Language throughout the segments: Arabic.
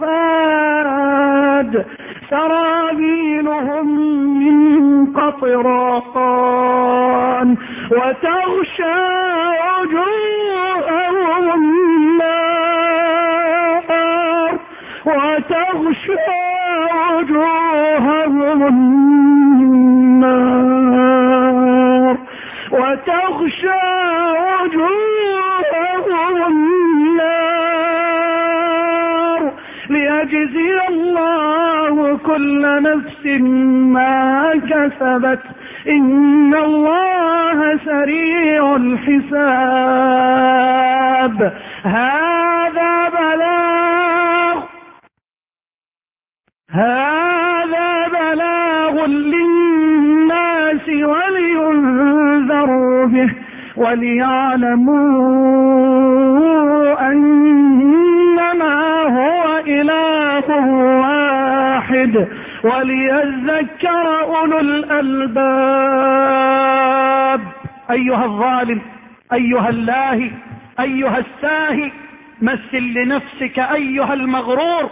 صفاد سرابيلهم من قطران وتغشى وجوههم النار وتغشى وجوههم النار ليجزي الله كل نفس ما كسبت إن الله سريع الحساب. هذا بلاغ للناس ولينذروا به وليعلموا أنما هو إله واحد وليذكر أولو الألباب. أيها الظالم، أيها اللاهي، أيها الساهي، مثل لنفسك أيها المغرور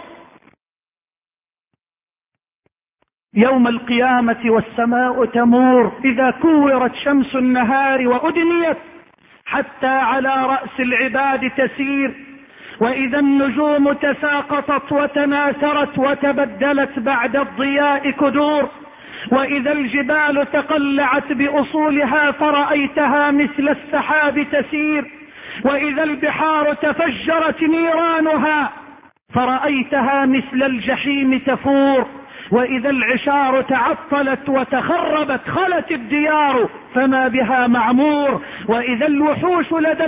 يوم القيامة والسماء تمور إذا كورت شمس النهار وأدنيت حتى على رأس العباد تسير، وإذا النجوم تساقطت وتناثرت وتبدلت بعد الضياء كدور، وإذا الجبال تقلعت بأصولها فرأيتها مثل السحاب تسير، وإذا البحار تفجرت نيرانها فرأيتها مثل الجحيم تفور، وإذا العشار تعطلت وتخربت خلت الديار فما بها معمور، وإذا الوحوش لدى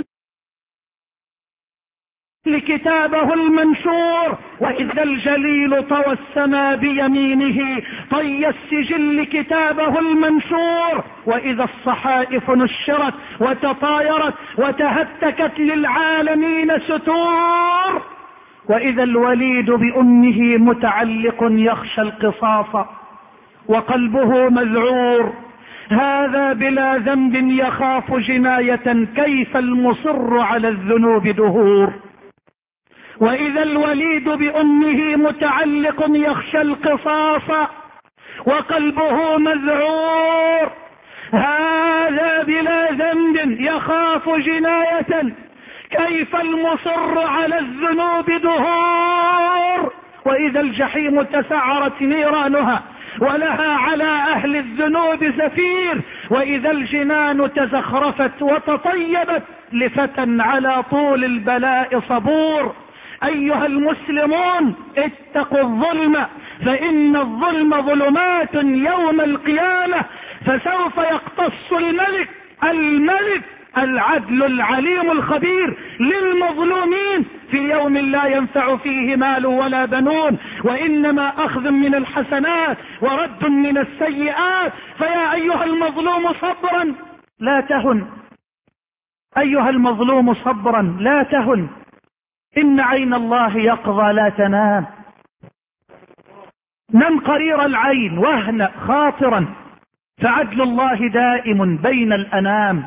كتابه المنشور، وإذا الجليل طوى السماء بيمينه طي السجل كتابه المنشور، وإذا الصحائف نشرت وتطايرت وتهتكت للعالمين ستور، وإذا الوليد بأمه متعلق يخشى القصاص وقلبه مذعور، هذا بلا ذنب يخاف جناية كيف المصر على الذنوب دهور، وإذا الوليد بأمه متعلق يخشى القصاص وقلبه مذعور، هذا بلا ذنب يخاف جناية كيف المصر على الذنوب دهور، وإذا الجحيم تسعرت نيرانها ولها على أهل الذنوب زفير، وإذا الجنان تزخرفت وتطيبت لفتى على طول البلاء صبور. أيها المسلمون اتقوا الظلم فإن الظلم ظلمات يوم القيامة، فسوف يقتص الملك العدل العليم الخبير للمظلومين في يوم لا ينفع فيه مال ولا بنون، وإنما أخذ من الحسنات ورد من السيئات. فيا أيها المظلوم صبرا لا تهن، أيها المظلوم صبرا لا تهن، إن عين الله يقظى لا تنام، نم قرير العين واهنأ خاطرا فعدل الله دائم بين الأنام.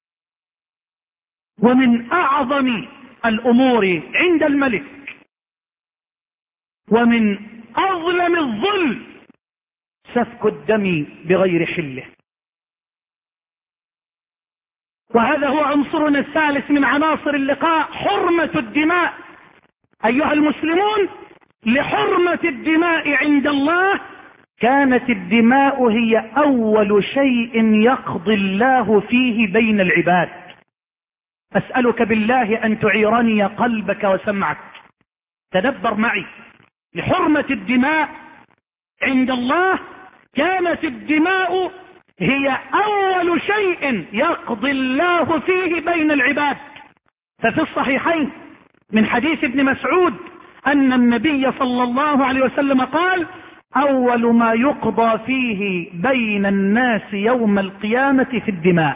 ومن أعظم الأمور عند الملك ومن أظلم الظلم سفك الدم بغير حله، وهذا هو عنصرنا الثالث من عناصر اللقاء، حرمة الدماء. أيها المسلمون، لحرمة الدماء عند الله كانت الدماء هي أول شيء يقضي الله فيه بين العباد. أسألك بالله أن تعيرني قلبك وسمعك، تدبر معي. لحرمة الدماء عند الله كانت الدماء هي أول شيء يقضي الله فيه بين العباد. ففي الصحيحين من حديث ابن مسعود أن النبي صلى الله عليه وسلم قال: أول ما يقضى فيه بين الناس يوم القيامة في الدماء.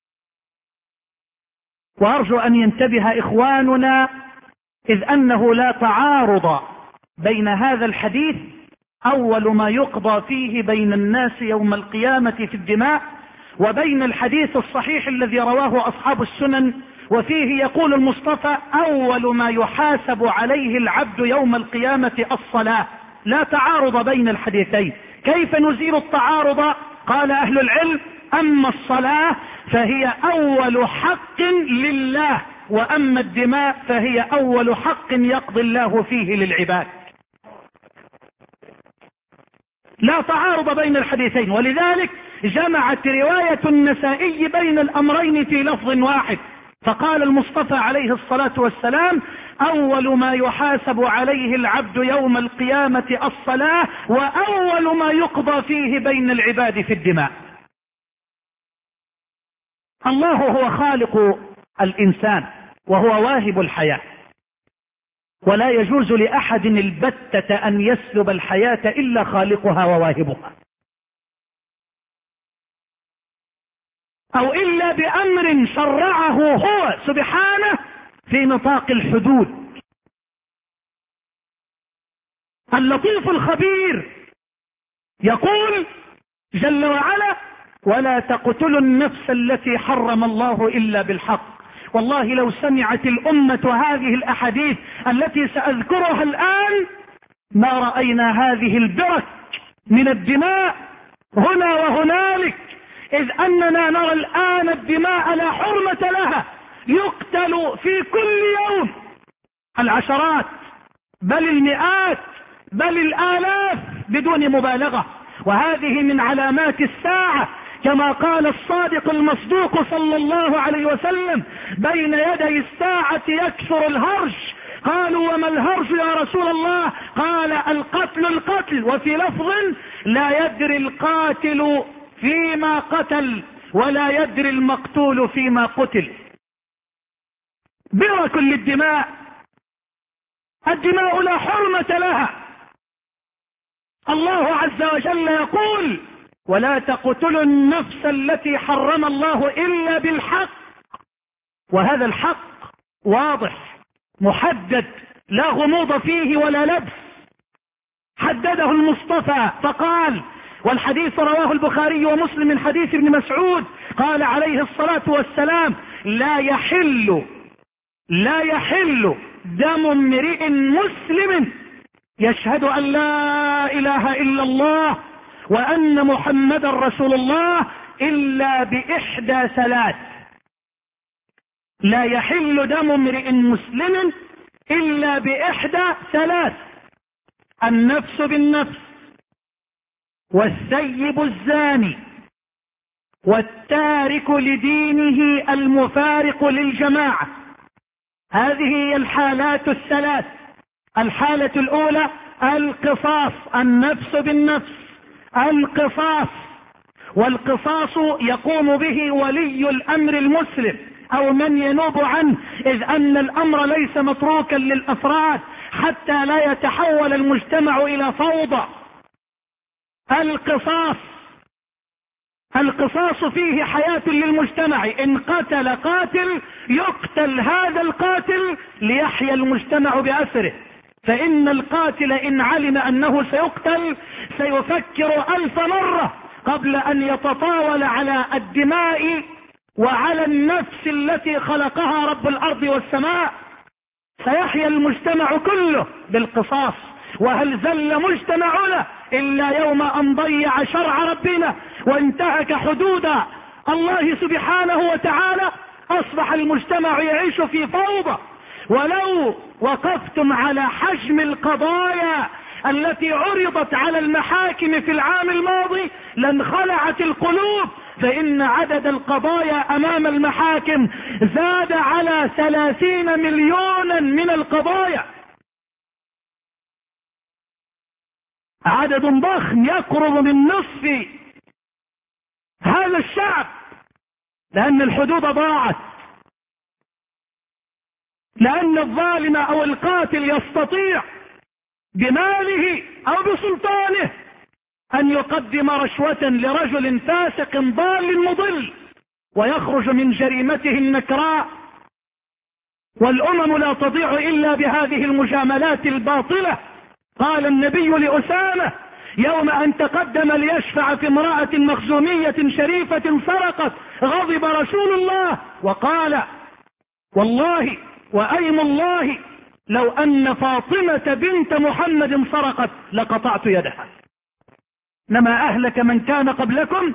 وأرجو أن ينتبه إخواننا، إذ أنه لا تعارض بين هذا الحديث أول ما يقضى فيه بين الناس يوم القيامة في الدماء، وبين الحديث الصحيح الذي رواه أصحاب السنن وفيه يقول المصطفى: أول ما يحاسب عليه العبد يوم القيامة الصلاة. لا تعارض بين الحديثين. كيف نزيل التعارض؟ قال أهل العلم: أما الصلاة فهي أول حق لله، وأما الدماء فهي أول حق يقضي الله فيه للعباد. لا تعارض بين الحديثين، ولذلك جمعت رواية النسائي بين الأمرين في لفظ واحد، فقال المصطفى عليه الصلاة والسلام: أول ما يحاسب عليه العبد يوم القيامة الصلاة، وأول ما يقضى فيه بين العباد في الدماء. الله هو خالق الإنسان وهو واهب الحياة، ولا يجوز لأحد البتة أن يسلب الحياة إلا خالقها وواهبها، أو إلا بأمر شرعه هو سبحانه في نطاق الحدود. اللطيف الخبير يقول جل وعلا: ولا تقتلوا النفس التي حرم الله إلا بالحق. والله لو سمعت الأمة هذه الأحاديث التي سأذكرها الآن ما رأينا هذه البرك من الدماء هنا وهنالك، إذ أننا نرى الآن الدماء لا حرمة لها، يقتل في كل يوم العشرات بل المئات بل الآلاف بدون مبالغة. وهذه من علامات الساعة، كما قال الصادق المصدوق صلى الله عليه وسلم: بين يدي الساعة يكثر الهرج. قالوا: وما الهرج يا رسول الله؟ قال: القتل. وفي لفظ: لا يدري القاتل فيما قتل ولا يدري المقتول فيما قتل. برك للدماء، الدماء لا حرمة لها. الله عز وجل يقول: ولا تقتلوا النفس التي حرم الله إلا بالحق. وهذا الحق واضح محدد، لا غموض فيه ولا لبس. حدده المصطفى فقال، والحديث رواه البخاري ومسلم من حديث ابن مسعود، قال عليه الصلاة والسلام: لا يحل دم امرئ مسلم يشهد أن لا إله إلا الله وأن محمد رسول الله إلا بإحدى ثلاث. لا يحل دم امرئ مسلم إلا بإحدى ثلاث: النفس بالنفس، والثيب الزاني، والتارك لدينه المفارق للجماعة. هذه هي الحالات الثلاث. الحالة الأولى القصاص، النفس بالنفس، القصاص. والقصاص يقوم به ولي الأمر المسلم أو من ينوب عنه، إذ أن الأمر ليس متروكا للأفراد حتى لا يتحول المجتمع إلى فوضى. القصاص فيه حياة للمجتمع. إن قتل قاتل يقتل هذا القاتل ليحيا المجتمع بأثره، فإن القاتل إن علم أنه سيقتل سيفكر 1000 مرة قبل أن يتطاول على الدماء وعلى النفس التي خلقها رب الأرض والسماء. سيحيا المجتمع كله بالقصاص. وهل زل مجتمعنا إلا يوم أن ضيع شرع ربنا وانتهك حدود الله سبحانه وتعالى؟ أصبح المجتمع يعيش في فوضى. ولو وقفتم على حجم القضايا التي عرضت على المحاكم في العام الماضي لانخلعت القلوب، فإن عدد القضايا أمام المحاكم زاد على 30 مليونا من القضايا. عدد ضخم يقرب من نصف هذا الشعب، لأن الحدود ضاعت، لأن الظالم أو القاتل يستطيع بماله أو بسلطانه أن يقدم رشوة لرجل فاسق ضال مضل ويخرج من جريمته النكراء. والأمم لا تضيع إلا بهذه المجاملات الباطلة. قال النبي لأسامة يوم أن تقدم ليشفع في امرأة مخزومية شريفة سرقت، غضب رسول الله وقال: والله وأيم الله لو أن فاطمة بنت محمد سرقت لقطعت يدها. إنما أهلك من كان قبلكم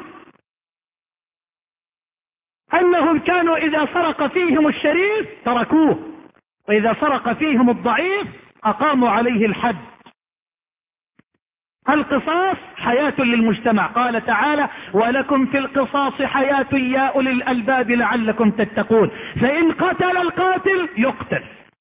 أنهم كانوا إذا سرق فيهم الشريف تركوه، وإذا سرق فيهم الضعيف أقاموا عليه الحد. القصاص حياة للمجتمع، قال تعالى: ولكم في القصاص حياة يا أولي الألباب لعلكم تتقون. فإن قتل القاتل يقتل.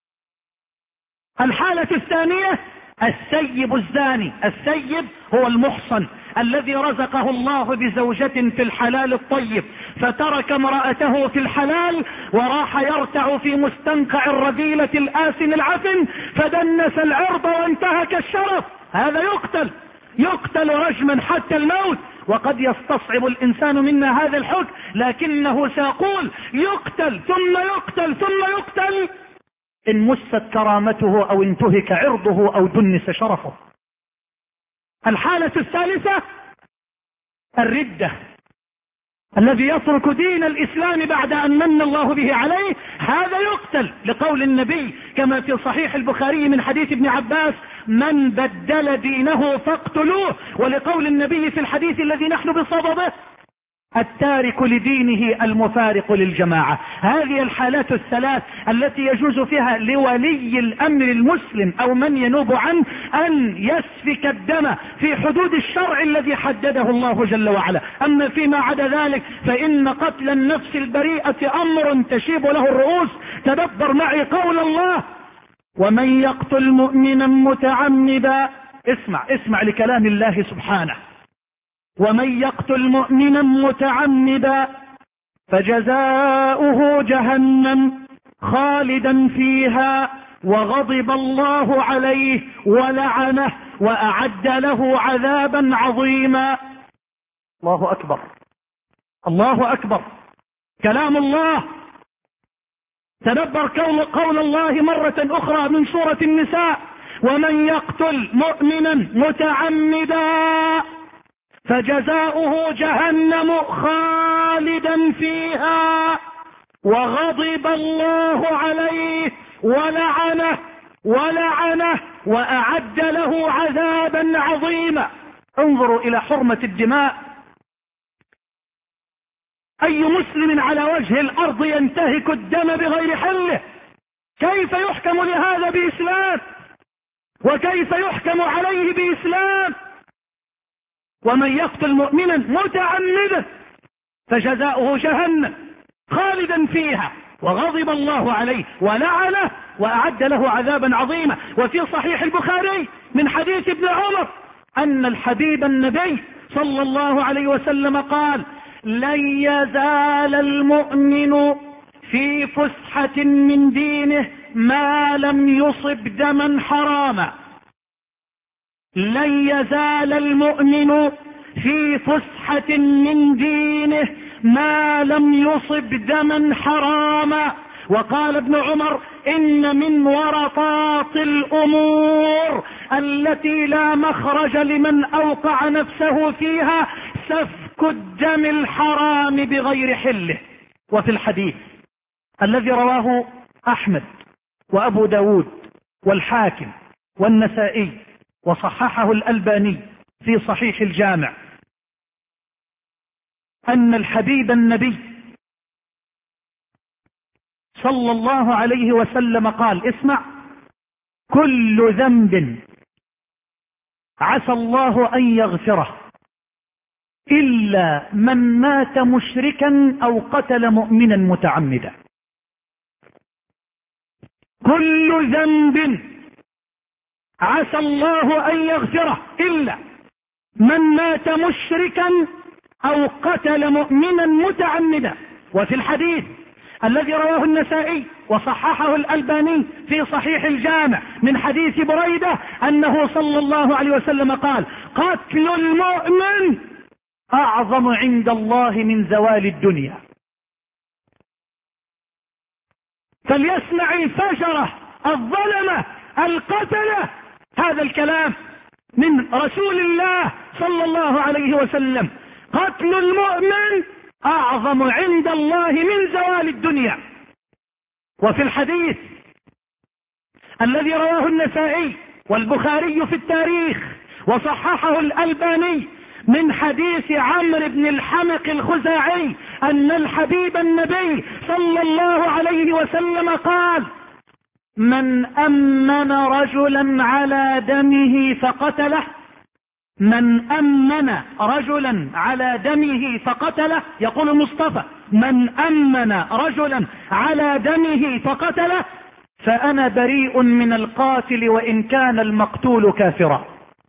الحالة الثانية السيب الزاني. السيب هو المحصن الذي رزقه الله بزوجة في الحلال الطيب، فترك امرأته في الحلال وراح يرتع في مستنقع الرذيلة الآسن العفن، فدنس العرض وانتهك الشرف. هذا يقتل رجما حتى الموت. وقد يستصعب الإنسان منا هذا الحكم، لكنه سيقول يقتل ثم يقتل ثم يقتل إن مست كرامته أو انتهك عرضه أو دنس شرفه. الحالة الثالثة الردة، الذي يترك دين الإسلام بعد أن من الله به عليه، هذا يقتل، لقول النبي كما في صحيح البخاري من حديث ابن عباس: من بدل دينه فاقتلوه. ولقول النبي في الحديث الذي نحن بصدده: التارك لدينه المفارق للجماعة. هذه الحالات الثلاث التي يجوز فيها لولي الأمر المسلم أو من ينوب عنه أن يسفك الدم في حدود الشرع الذي حدده الله جل وعلا. أما فيما عدا ذلك فإن قتل النفس البريئة أمر تشيب له الرؤوس. تدبر معي قول الله: ومن يقتل مؤمنا متعمدا. اسمع لكلام الله سبحانه: ومن يقتل مؤمنا متعمدا فجزاؤه جهنم خالدا فيها وغضب الله عليه ولعنه وأعد له عذابا عظيما. الله أكبر، الله أكبر، كلام الله. تدبر قول الله مرة أخرى من سورة النساء: ومن يقتل مؤمنا متعمدا فجزاؤه جهنم خالدا فيها وغضب الله عليه ولعنه وأعد له عذابا عظيما. انظروا إلى حرمة الدماء. أي مسلم على وجه الأرض ينتهك الدم بغير حله؟ كيف يحكم لهذا بإسلام؟ وكيف يحكم عليه بإسلام؟ ومن يقتل مؤمنا متعمدا فجزاؤه جهنم خالدا فيها وغضب الله عليه ولعنه وأعد له عذابا عظيما. وفي صحيح البخاري من حديث ابن عمر أن الحبيب النبي صلى الله عليه وسلم قال: لن يزال المؤمن في فسحة من دينه ما لم يصب دما حراما. لن يزال المؤمن في فسحة من دينه ما لم يصب دما حراما. وقال ابن عمر: إن من ورطات الأمور التي لا مخرج لمن أوقع نفسه فيها سفك الدم الحرام بغير حله. وفي الحديث الذي رواه أحمد وأبو داود والحاكم والنسائي وصححه الألباني في صحيح الجامع أن الحبيب النبي صلى الله عليه وسلم قال: اسمع: كل ذنب عسى الله أن يغفره إلا من مات مشركا أو قتل مؤمنا متعمدا. كل ذنب عسى الله أن يغفره إلا من مات مشركا أو قتل مؤمنا متعمدا. وفي الحديث الذي رواه النسائي وصححه الألباني في صحيح الجامع من حديث بريدة أنه صلى الله عليه وسلم قال: قتل المؤمن أعظم عند الله من زوال الدنيا. فليسمع الفجرة الظلمة القتلة هذا الكلام من رسول الله صلى الله عليه وسلم: قتل المؤمن أعظم عند الله من زوال الدنيا. وفي الحديث الذي رواه النسائي والبخاري في التاريخ وصححه الألباني من حديث عمرو بن الحمق الخزاعي أن الحبيب النبي صلى الله عليه وسلم قال: من أمن رجلا على دمه فقتله، من أمن رجلا على دمه فقتله، يقول المصطفى: من أمن رجلا على دمه فقتله فأنا بريء من القاتل وإن كان المقتول كافرا.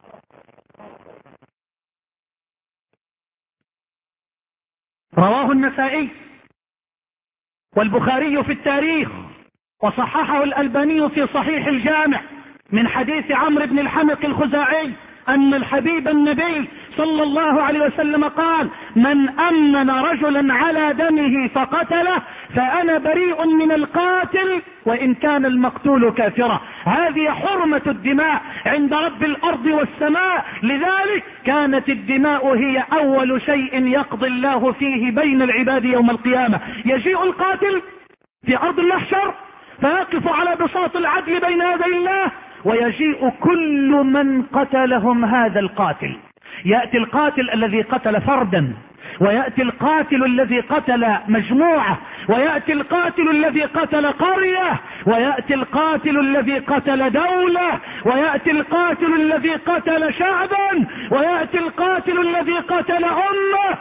رواه النسائي والبخاري في التاريخ وصححه الألباني في صحيح الجامع من حديث عمرو بن الحمق الخزاعي أن الحبيب النبي صلى الله عليه وسلم قال: من أمن رجلا على دمه فقتله فأنا بريء من القاتل وإن كان المقتول كافرا. هذه حرمة الدماء عند رب الأرض والسماء، لذلك كانت الدماء هي أول شيء يقضي الله فيه بين العباد يوم القيامة. يجيء القاتل في أرض المحشر فيقف على بساط العدل بين يدي الله، ويجيء كل من قتلهم هذا القاتل. يأتي القاتل الذي قتل فردا، ويأتي القاتل الذي قتل مجموعة، ويأتي القاتل الذي قتل قرية، ويأتي القاتل الذي قتل دولة، ويأتي القاتل الذي قتل شعبا، ويأتي القاتل الذي قتل أمة.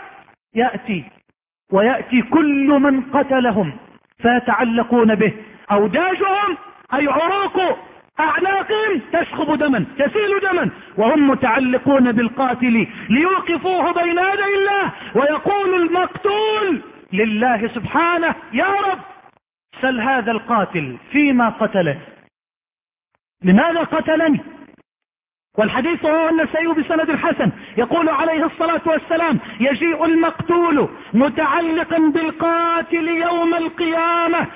ويأتي كل من قتلهم فيتعلقون به، أوداجهم أي عروق أعناقهم تشخب دما تسيل دما، وهم متعلقون بالقاتل ليوقفوه بين يدي الله، ويقول المقتول لله سبحانه: يا رب سل هذا القاتل فيما قتله، لماذا قتلني؟ والحديث رواه النسائي بسند الحسن، يقول عليه الصلاة والسلام: يجيء المقتول متعلقا بالقاتل يوم القيامة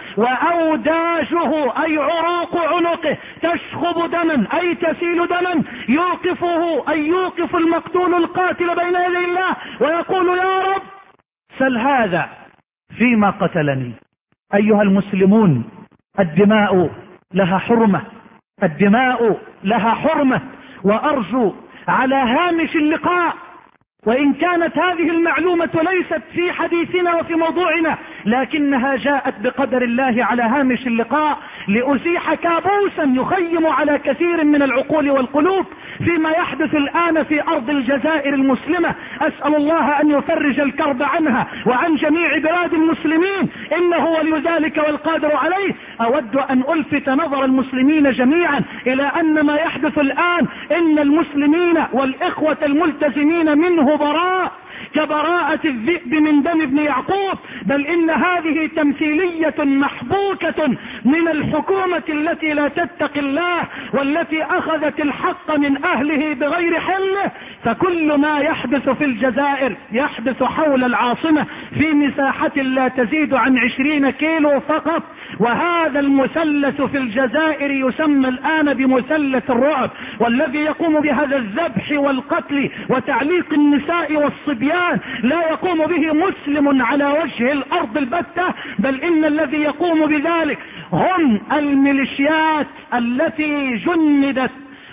وأوداجه أي عروق عنقه تشخب دما أي تسيل دما، يوقفه أي يوقف المقتول القاتل بين يدي الله ويقول: يا رب سل هذا فيما قتلني. أيها المسلمون، الدماء لها حرمة، الدماء لها حرمة. وأرجو على هامش اللقاء، وإن كانت هذه المعلومة ليست في حديثنا وفي موضوعنا، لكنها جاءت بقدر الله على هامش اللقاء لأزيح كابوسا يخيم على كثير من العقول والقلوب فيما يحدث الآن في أرض الجزائر المسلمة. أسأل الله أن يفرج الكرب عنها وعن جميع بلاد المسلمين، إنه ولي ذلك والقادر عليه. أود أن ألفت نظر المسلمين جميعا إلى أن ما يحدث الآن إن المسلمين والإخوة الملتزمين منه براء كبراءة الذئب من دم ابن يعقوب، بل إن هذه تمثيلية محبوكة من الحكومة التي لا تتقي الله والتي أخذت الحق من أهله بغير حله. فكل ما يحدث في الجزائر يحدث حول العاصمة في مساحة لا تزيد عن 20 كيلو فقط، وهذا المثلث في الجزائر يسمى الآن بمثلث الرعب، والذي يقوم بهذا الذبح والقتل وتعليق النساء والصبيان لا يقوم به مسلم على وجه الأرض البتة، بل إن الذي يقوم بذلك هم الميليشيات التي جندت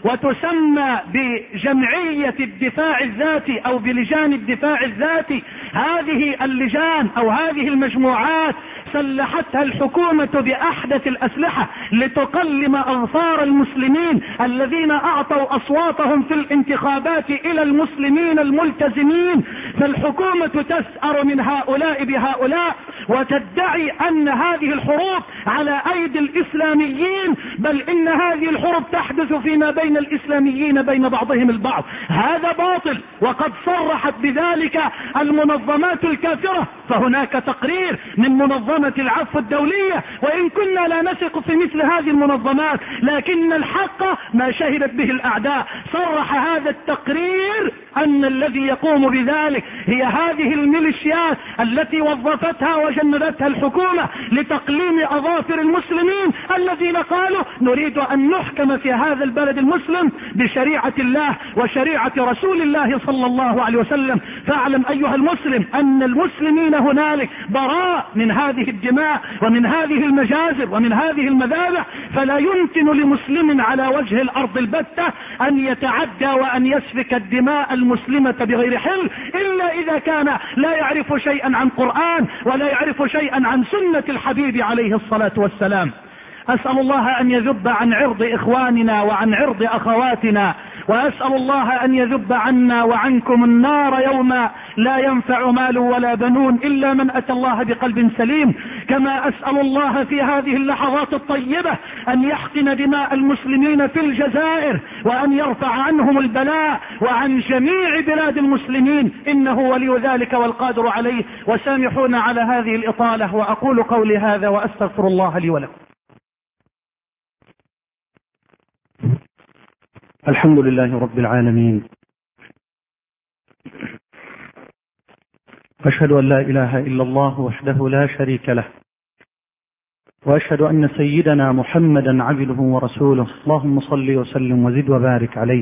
وتسمى بجمعية الدفاع الذاتي أو بلجان الدفاع الذاتي. هذه اللجان أو هذه المجموعات سلحتها الحكومة بأحدث الأسلحة لتقلم أظفار المسلمين الذين أعطوا أصواتهم في الانتخابات إلى المسلمين الملتزمين. فالحكومة تسأر من هؤلاء بهؤلاء وتدعي أن هذه الحروب على أيدي الإسلاميين، بل إن هذه الحروب تحدث فيما بين الإسلاميين بين بعضهم البعض. هذا باطل، وقد صرحت بذلك المنظمات الكافرة. فهناك تقرير من منظمة العفو الدولية، وإن كنا لا نثق في مثل هذه المنظمات، لكن الحق ما شهدت به الأعداء. صرح هذا التقرير أن الذي يقوم بذلك هي هذه الميليشيات التي وظفتها وجندتها الحكومة لتقليم أظافر المسلمين الذين قالوا نريد أن نحكم في هذا البلد المسلم بشريعة الله وشريعة رسول الله صلى الله عليه وسلم. فاعلم أيها المسلم أن المسلمين هنالك براء من هذه الدماء ومن هذه المجازر ومن هذه المذابح. فلا يمكن لمسلم على وجه الأرض البتة أن يتعدى وأن يسفك الدماء المسلمة بغير حل، إلا إذا كان لا يعرف شيئا عن قرآن ولا يعرف شيئا عن سنة الحبيب عليه الصلاة والسلام. أسأل الله أن يذب عن عرض إخواننا وعن عرض أخواتنا، وأسأل الله أن يذب عنا وعنكم النار يوم لا ينفع مال ولا بنون إلا من أتى الله بقلب سليم. كما أسأل الله في هذه اللحظات الطيبة أن يحقن دماء المسلمين في الجزائر، وأن يرفع عنهم البلاء وعن جميع بلاد المسلمين، إنه ولي ذلك والقادر عليه. وسامحونا على هذه الإطالة، وأقول قولي هذا وأستغفر الله لي ولكم. الحمد لله رب العالمين، أشهد أن لا إله إلا الله وحده لا شريك له، وأشهد أن سيدنا محمدا عبده ورسوله. اللهم صل وسلم وزد وبارك عليه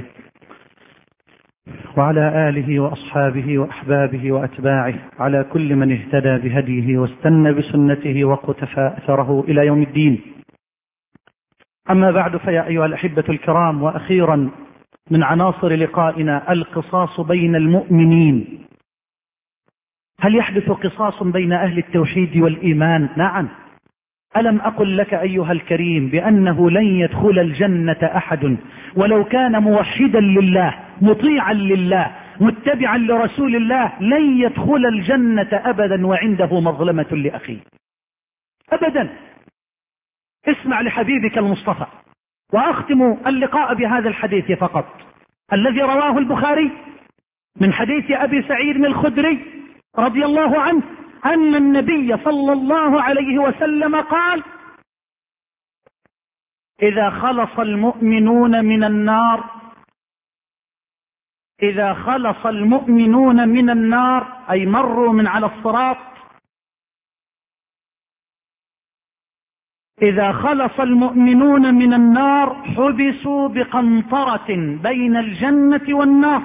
وعلى آله وأصحابه وأحبابه وأتباعه، على كل من اهتدى بهديه واستنى بسنته وقتفى أثره إلى يوم الدين. أما بعد، فيا أيها الأحبة الكرام، وأخيرا من عناصر لقائنا القصاص بين المؤمنين. هل يحدث قصاص بين أهل التوحيد والإيمان؟ نعم. ألم أقل لك أيها الكريم بأنه لن يدخل الجنة أحد ولو كان موحدا لله مطيعا لله متبعا لرسول الله، لن يدخل الجنة أبدا وعنده مظلمة لأخيه أبدا. اسمع لحبيبك المصطفى. وأختم اللقاء بهذا الحديث فقط الذي رواه البخاري من حديث أبي سعيد الخدري رضي الله عنه أن النبي صلى الله عليه وسلم قال: إذا خلص المؤمنون من النار، إذا خلص المؤمنون من النار أي مروا من على الصراط، إذا خلص المؤمنون من النار حبسوا بقنطرة بين الجنة والنار،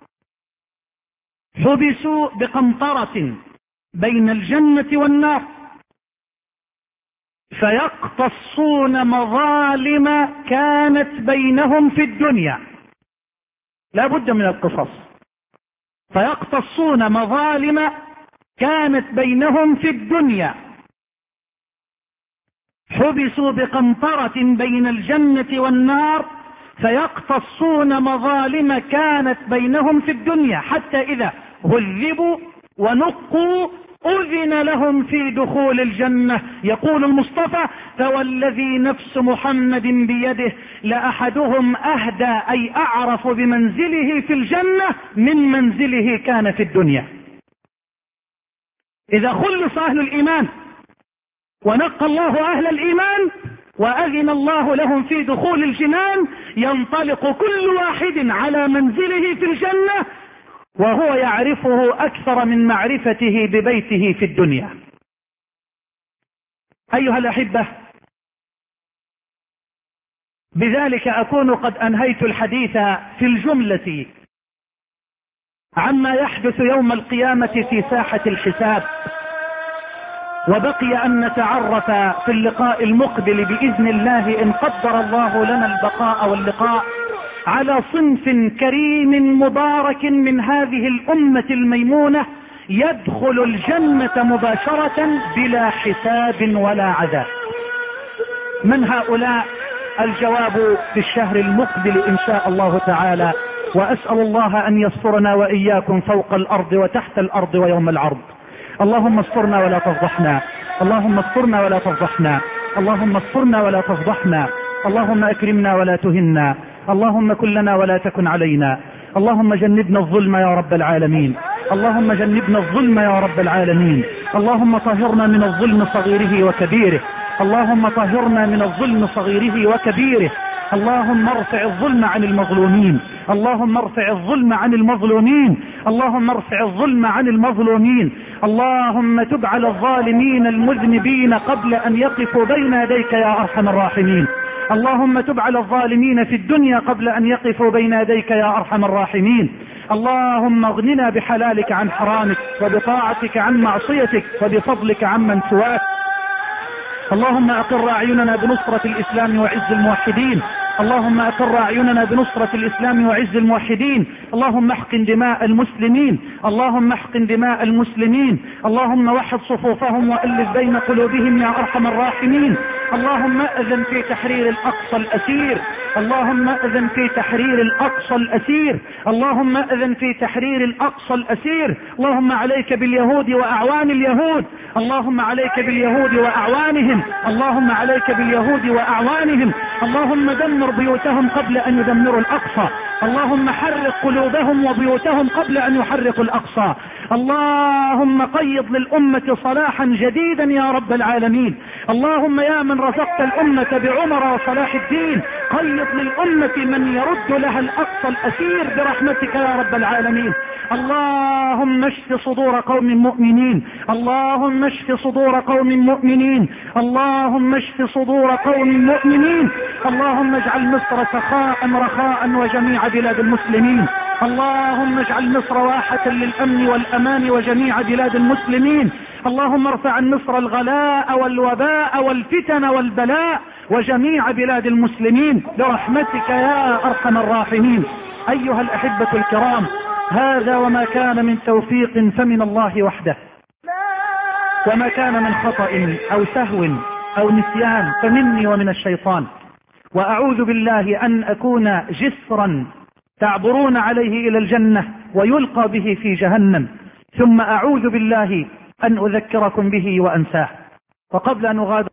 حبسوا بقنطرة بين الجنة والنار، فيقتصون مظالم كانت بينهم في الدنيا. لا بد من القصص. فيقتصون مظالم كانت بينهم في الدنيا، حبسوا بقنطرة بين الجنة والنار، فيقتصون مظالم كانت بينهم في الدنيا، حتى إذا هذبوا ونقوا أذن لهم في دخول الجنة. يقول المصطفى: فوالذي نفس محمد بيده لأحدهم أهدى أي أعرف بمنزله في الجنة من منزله كان في الدنيا. إذا خلص أهل الإيمان ونقى الله أهل الإيمان وأذن الله لهم في دخول الجنان، ينطلق كل واحد على منزله في الجنة وهو يعرفه أكثر من معرفته ببيته في الدنيا. أيها الأحبة، بذلك أكون قد أنهيت الحديث في الجملة عما يحدث يوم القيامة في ساحة الحساب، وبقي أن نتعرف في اللقاء المقبل بإذن الله إن قدر الله لنا البقاء واللقاء على صنف كريم مبارك من هذه الأمة الميمونة يدخل الجنة مباشرة بلا حساب ولا عذاب. من هؤلاء؟ الجواب في الشهر المقبل إن شاء الله تعالى، وأسأل الله أن يسترنا وإياكم فوق الأرض وتحت الأرض ويوم العرض. اللهم استرنا ولا تفضحنا، اللهم استرنا ولا تفضحنا، اللهم استرنا ولا تفضحنا، اللهم أكرمنا ولا تهنا، اللهم كن لنا ولا تكن علينا، اللهم جنبنا الظلم يا رب العالمين، اللهم جنبنا الظلم يا رب العالمين، اللهم طهرنا من الظلم صغيره وكبيره، اللهم طهرنا من الظلم صغيره وكبيره، اللهم ارفع الظلم عن المظلومين، اللهم ارفع الظلم عن المظلومين، اللهم ارفع الظلم عن المظلومين، اللهم تب على الظالمين المذنبين قبل أن يقفوا بين يديك يا أرحم الراحمين، اللهم تب على الظالمين في الدنيا قبل أن يقفوا بين يديك يا أرحم الراحمين، اللهم اغننا بحلالك عن حرامك، وبطاعتك عن معصيتك، وبفضلك عمن سواك. اللهم أقر أعيننا بنصرة الإسلام وعز الموحدين، اللهم أقر أعيننا بنصرة الإسلام وعز الموحدين. اللهم احقن دماء المسلمين، اللهم احقن دماء المسلمين، اللهم وحد صفوفهم وألف بين قلوبهم يا أرحم الراحمين. اللهم أذن في تحرير الأقصى الأسير، اللهم أذن في تحرير الأقصى الأسير، اللهم أذن في تحرير الأقصى الأسير. اللهم عليك باليهود وأعوان اليهود، اللهم عليك باليهود وأعوانهم، اللهم عليك باليهود وأعوانهم. اللهم دمر بيوتهم قبل أن يدمروا الأقصى، اللهم حرق قلوبهم وبيوتهم قبل أن يحرقوا الأقصى. اللهم قيض للأمة صلاحا جديدا يا رب العالمين. اللهم يا من رزقت الأمة بعمر وصلاح الدين، قيض للأمة من يرد لها الأقصى الأسير برحمتك يا رب العالمين. اللهم اشف صدور قوم مؤمنين، اللهم اشف صدور قوم مؤمنين، اللهم اشف صدور قوم مؤمنين. اللهم اجعل مصر سخاء رخاء وجميع بلاد المسلمين. اللهم اجعل مصر واحة للأمن والأمان وجميع بلاد المسلمين. اللهم ارفع عن مصر الغلاء والوباء والفتن والبلاء وجميع بلاد المسلمين برحمتك يا أرحم الراحمين. أيها الأحبة الكرام، هذا وما كان من توفيق فمن الله وحده، وما كان من خطأ أو سهو أو نسيان فمني ومن الشيطان. وأعوذ بالله أن أكون جسرا تعبرون عليه إلى الجنة ويلقى به في جهنم، ثم أعوذ بالله أن أذكركم به وأنساه. وقبل أن أغادر